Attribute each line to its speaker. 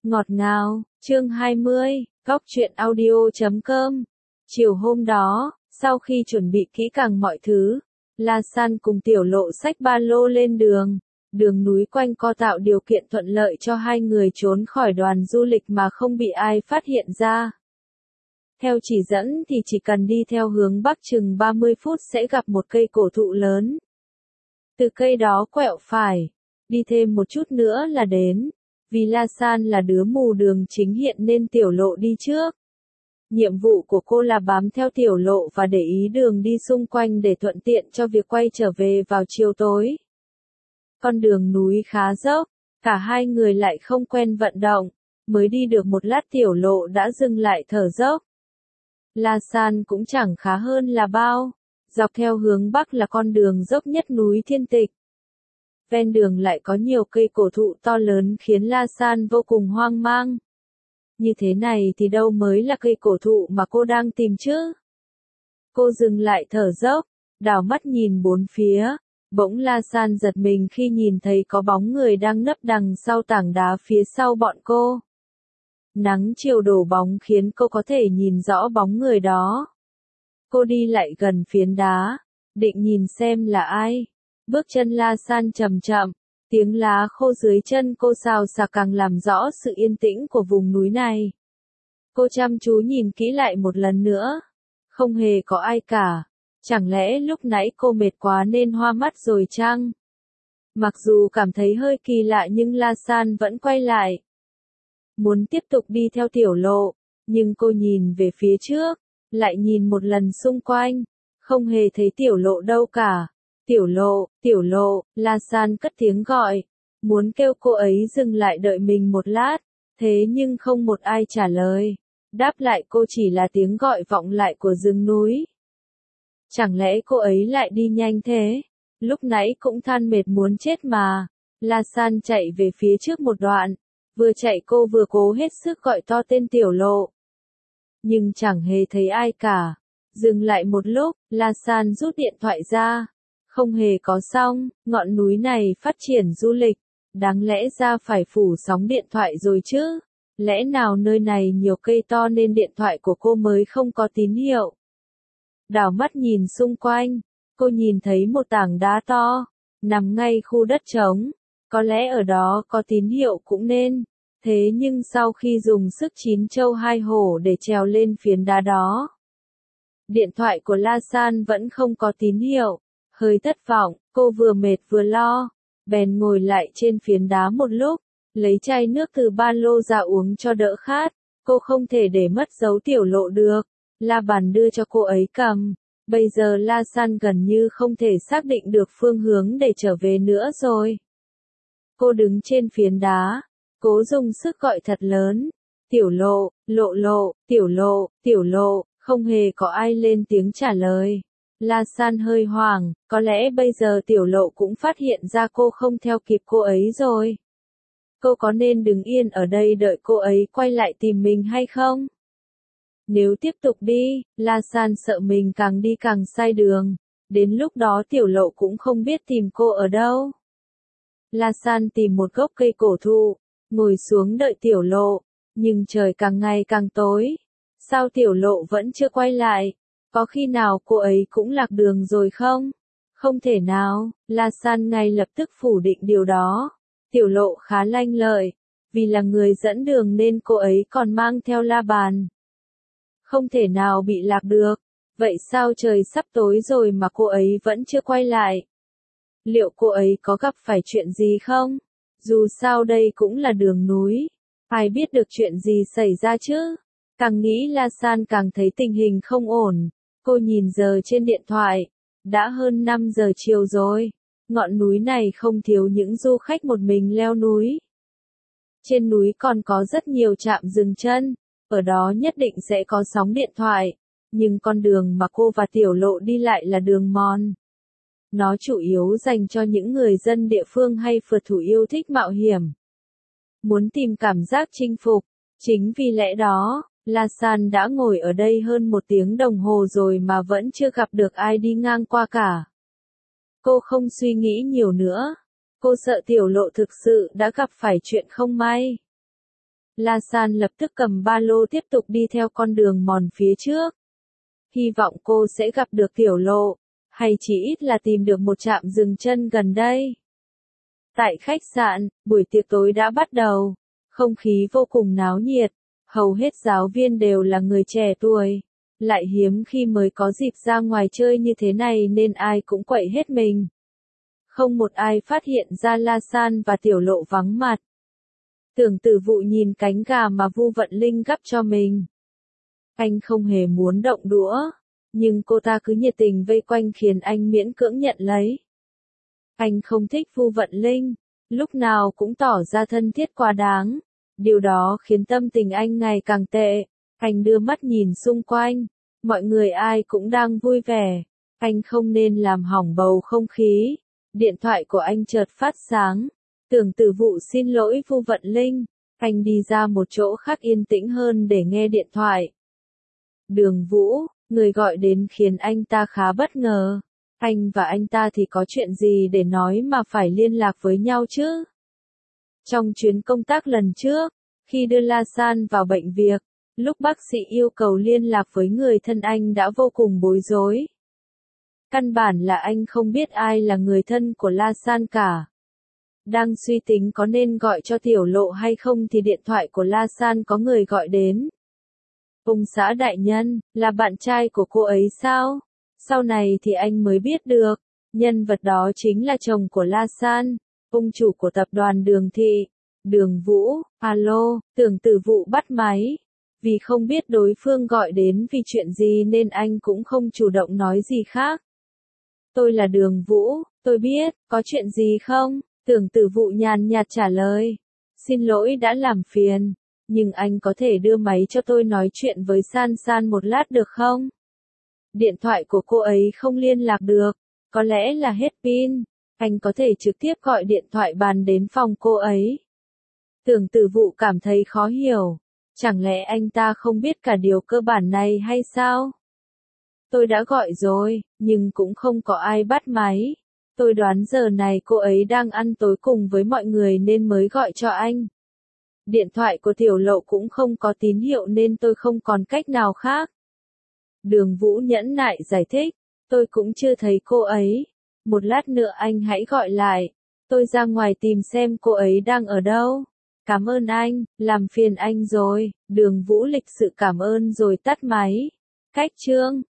Speaker 1: Ngọt ngào, chương 20, góc truyện audio.com. Chiều hôm đó, sau khi chuẩn bị kỹ càng mọi thứ, La San cùng Tiểu Lộ xách ba lô lên đường. Đường núi quanh co tạo điều kiện thuận lợi cho hai người trốn khỏi đoàn du lịch mà không bị ai phát hiện ra. Theo chỉ dẫn thì chỉ cần đi theo hướng bắc chừng 30 phút sẽ gặp một cây cổ thụ lớn. Từ cây đó quẹo phải, đi thêm một chút nữa là đến. Vì La San là đứa mù đường chính hiện nên Tiểu Lộ đi trước. Nhiệm vụ của cô là bám theo Tiểu Lộ và để ý đường đi xung quanh để thuận tiện cho việc quay trở về vào chiều tối. Con đường núi khá dốc, cả hai người lại không quen vận động, mới đi được một lát Tiểu Lộ đã dừng lại thở dốc. La San cũng chẳng khá hơn là bao, dọc theo hướng bắc là con đường dốc nhất núi Thiên Tịch. Ven đường lại có nhiều cây cổ thụ to lớn khiến La San vô cùng hoang mang. Như thế này thì đâu mới là cây cổ thụ mà cô đang tìm chứ? Cô dừng lại thở dốc, đảo mắt nhìn bốn phía, bỗng La San giật mình khi nhìn thấy có bóng người đang nấp đằng sau tảng đá phía sau bọn cô. Nắng chiều đổ bóng khiến cô có thể nhìn rõ bóng người đó. Cô đi lại gần phiến đá, định nhìn xem là ai. Bước chân La San chậm chậm, tiếng lá khô dưới chân cô xào xạc càng làm rõ sự yên tĩnh của vùng núi này. Cô chăm chú nhìn kỹ lại một lần nữa. Không hề có ai cả. Chẳng lẽ lúc nãy cô mệt quá nên hoa mắt rồi chăng? Mặc dù cảm thấy hơi kỳ lạ nhưng La San vẫn quay lại. Muốn tiếp tục đi theo Tiểu Lộ, nhưng cô nhìn về phía trước, lại nhìn một lần xung quanh, không hề thấy Tiểu Lộ đâu cả. Tiểu Lộ, La San cất tiếng gọi, muốn kêu cô ấy dừng lại đợi mình một lát, thế nhưng không một ai trả lời. Đáp lại cô chỉ là tiếng gọi vọng lại của rừng núi. Chẳng lẽ cô ấy lại đi nhanh thế? Lúc nãy cũng than mệt muốn chết mà. La San chạy về phía trước một đoạn, vừa chạy cô vừa cố hết sức gọi to tên Tiểu Lộ. Nhưng chẳng hề thấy ai cả. Dừng lại một lúc, La San rút điện thoại ra. Không hề có sóng, ngọn núi này phát triển du lịch, đáng lẽ ra phải phủ sóng điện thoại rồi chứ. Lẽ nào nơi này nhiều cây to nên điện thoại của cô mới không có tín hiệu? Đảo mắt nhìn xung quanh, cô nhìn thấy một tảng đá to, nằm ngay khu đất trống. Có lẽ ở đó có tín hiệu cũng nên. Thế nhưng sau khi dùng sức chín châu hai hổ để trèo lên phiến đá đó, điện thoại của La San vẫn không có tín hiệu. Hơi thất vọng, cô vừa mệt vừa lo, bèn ngồi lại trên phiến đá một lúc, lấy chai nước từ ba lô ra uống cho đỡ khát. Cô không thể để mất dấu Tiểu Lộ được. La Bàn đưa cho cô ấy cầm. Bây giờ La San gần như không thể xác định được phương hướng để trở về nữa rồi. Cô đứng trên phiến đá, cố dùng sức gọi thật lớn. Tiểu Lộ, Lộ Lộ, Tiểu Lộ, Tiểu Lộ, không hề có ai lên tiếng trả lời. La San hơi hoảng, có lẽ bây giờ Tiểu Lộ cũng phát hiện ra cô không theo kịp cô ấy rồi. Cô có nên đứng yên ở đây đợi cô ấy quay lại tìm mình hay không? Nếu tiếp tục đi, La San sợ mình càng đi càng sai đường. Đến lúc đó Tiểu Lộ cũng không biết tìm cô ở đâu. La San tìm một gốc cây cổ thụ, ngồi xuống đợi Tiểu Lộ. Nhưng trời càng ngày càng tối. Sao Tiểu Lộ vẫn chưa quay lại? Có khi nào cô ấy cũng lạc đường rồi không? Không thể nào, La San ngay lập tức phủ định điều đó. Tiểu Lộ khá lanh lợi, vì là người dẫn đường nên cô ấy còn mang theo la bàn. Không thể nào bị lạc được. Vậy sao trời sắp tối rồi mà cô ấy vẫn chưa quay lại? Liệu cô ấy có gặp phải chuyện gì không? Dù sao đây cũng là đường núi. Ai biết được chuyện gì xảy ra chứ? Càng nghĩ La San càng thấy tình hình không ổn. Cô nhìn giờ trên điện thoại. Đã hơn 5 giờ chiều rồi. Ngọn núi này không thiếu những du khách một mình leo núi. Trên núi còn có rất nhiều trạm dừng chân. Ở đó nhất định sẽ có sóng điện thoại. Nhưng con đường mà cô và Tiểu Lộ đi lại là đường mòn. Nó chủ yếu dành cho những người dân địa phương hay phượt thủ yêu thích mạo hiểm. Muốn tìm cảm giác chinh phục. Chính vì lẽ đó, La San đã ngồi ở đây hơn 1 tiếng đồng hồ rồi mà vẫn chưa gặp được ai đi ngang qua cả. Cô không suy nghĩ nhiều nữa. Cô sợ Tiểu Lộ thực sự đã gặp phải chuyện không may. La San lập tức cầm ba lô tiếp tục đi theo con đường mòn phía trước. Hy vọng cô sẽ gặp được Tiểu Lộ, hay chỉ ít là tìm được một trạm dừng chân gần đây. Tại khách sạn, buổi tiệc tối đã bắt đầu. Không khí vô cùng náo nhiệt. Hầu hết giáo viên đều là người trẻ tuổi. Lại hiếm khi mới có dịp ra ngoài chơi như thế này nên ai cũng quậy hết mình. Không một ai phát hiện ra La San và Tiểu Lộ vắng mặt. Tưởng Tử Vụ nhìn cánh gà mà Vu Vận Linh gắp cho mình. Anh không hề muốn động đũa, nhưng cô ta cứ nhiệt tình vây quanh khiến anh miễn cưỡng nhận lấy. Anh không thích Vu Vận Linh, lúc nào cũng tỏ ra thân thiết quá đáng. Điều đó khiến tâm tình anh ngày càng tệ. Anh đưa mắt nhìn xung quanh, mọi người ai cũng đang vui vẻ. Anh không nên làm hỏng bầu không khí. Điện thoại của anh chợt phát sáng. Tưởng Tử Vụ xin lỗi Vu Vận Linh. Anh đi ra một chỗ khác yên tĩnh hơn để nghe điện thoại. Đường Vũ, người gọi đến khiến anh ta khá bất ngờ. Anh và anh ta thì có chuyện gì để nói mà phải liên lạc với nhau chứ? Trong chuyến công tác lần trước, khi đưa La San vào bệnh viện, lúc bác sĩ yêu cầu liên lạc với người thân anh đã vô cùng bối rối. Căn bản là anh không biết ai là người thân của La San cả. Đang suy tính có nên gọi cho Tiểu Lộ hay không thì điện thoại của La San có người gọi đến. Ông xã đại nhân, là bạn trai của cô ấy sao? Sau này thì anh mới biết được, nhân vật đó chính là chồng của La San, ông chủ của tập đoàn Đường Thị. Đường Vũ, alo, Tưởng Tử Vụ bắt máy. Vì không biết đối phương gọi đến vì chuyện gì nên anh cũng không chủ động nói gì khác. Tôi là Đường Vũ, tôi biết, có chuyện gì không? Tưởng Tử Vụ nhàn nhạt trả lời. Xin lỗi đã làm phiền, nhưng anh có thể đưa máy cho tôi nói chuyện với San San một lát được không? Điện thoại của cô ấy không liên lạc được, có lẽ là hết pin. Anh có thể trực tiếp gọi điện thoại bàn đến phòng cô ấy. Tưởng Tử Vụ cảm thấy khó hiểu. Chẳng lẽ anh ta không biết cả điều cơ bản này hay sao? Tôi đã gọi rồi, nhưng cũng không có ai bắt máy. Tôi đoán giờ này cô ấy đang ăn tối cùng với mọi người nên mới gọi cho anh. Điện thoại của Tiểu Lộ cũng không có tín hiệu nên tôi không còn cách nào khác. Đường Vũ nhẫn nại giải thích. Tôi cũng chưa thấy cô ấy. Một lát nữa anh hãy gọi lại. Tôi ra ngoài tìm xem cô ấy đang ở đâu. Cảm ơn anh, làm phiền anh rồi. Đường Vũ lịch sự cảm ơn rồi tắt máy. Cách chương